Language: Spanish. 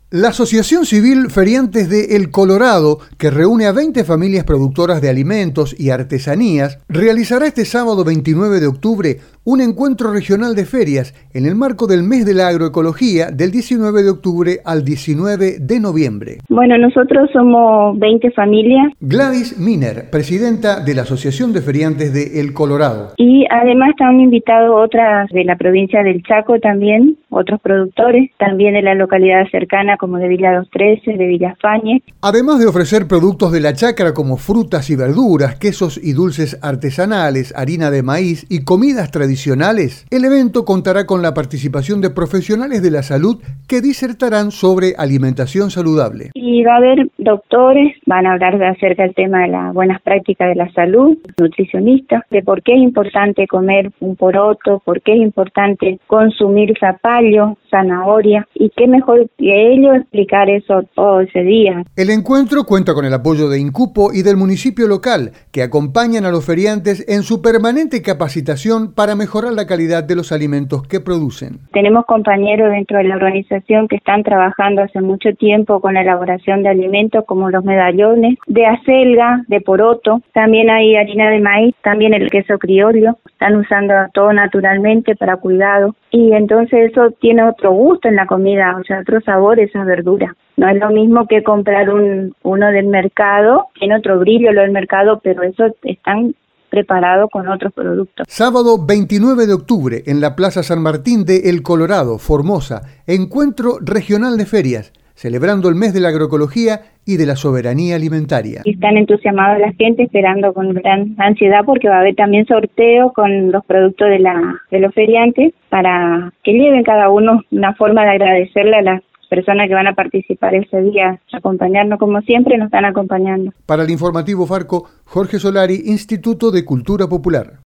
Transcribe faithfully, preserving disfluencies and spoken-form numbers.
La Asociación Civil Feriantes de El Colorado, que reúne a veinte familias productoras de alimentos y artesanías, realizará este sábado veintinueve de octubre un encuentro regional de ferias en el marco del mes de la agroecología del diecinueve de octubre al diecinueve de noviembre. Bueno, nosotros somos veinte familias. Gladys Miner, presidenta de la Asociación de Feriantes de El Colorado. Y además están invitados otras de la provincia del Chaco también, otros productores, también de la localidad cercana como de Villa Dos Trece, de Villafañe. Además de ofrecer productos de la chacra como frutas y verduras, quesos y dulces artesanales, harina de maíz y comidas tradicionales, el evento contará con la participación de profesionales de la salud que disertarán sobre alimentación saludable. Y va a haber doctores, van a hablar de acerca del tema de las buenas prácticas de la salud, nutricionistas, de por qué es importante comer un poroto, por qué es importante consumir zapallo, zanahoria, y qué mejor que ellos explicar eso todo ese día. El encuentro cuenta con el apoyo de INCUPO y del municipio local, que acompañan a los feriantes en su permanente capacitación para mejorar la calidad de los alimentos que producen. Tenemos compañeros dentro de la organización que están trabajando hace mucho tiempo con la elaboración de alimentos como los medallones, de acelga, de poroto, también hay harina de maíz, también el queso criollo, están usando todo naturalmente para cuidado y entonces eso tiene otro gusto en la comida, o sea, otro sabor esa verdura. No es lo mismo que comprar un uno del mercado, tiene otro brillo lo del mercado, pero eso están preparado con otros productos. Sábado veintinueve de octubre en la Plaza San Martín de El Colorado, Formosa, encuentro regional de ferias, celebrando el mes de la agroecología y de la soberanía alimentaria. Están entusiasmados la gente, esperando con gran ansiedad porque va a haber también sorteo con los productos de la de los feriantes para que lleven cada uno una forma de agradecerle a las personas que van a participar ese día, acompañarnos como siempre nos están acompañando. Para el informativo Farco, Jorge Solari, Instituto de Cultura Popular.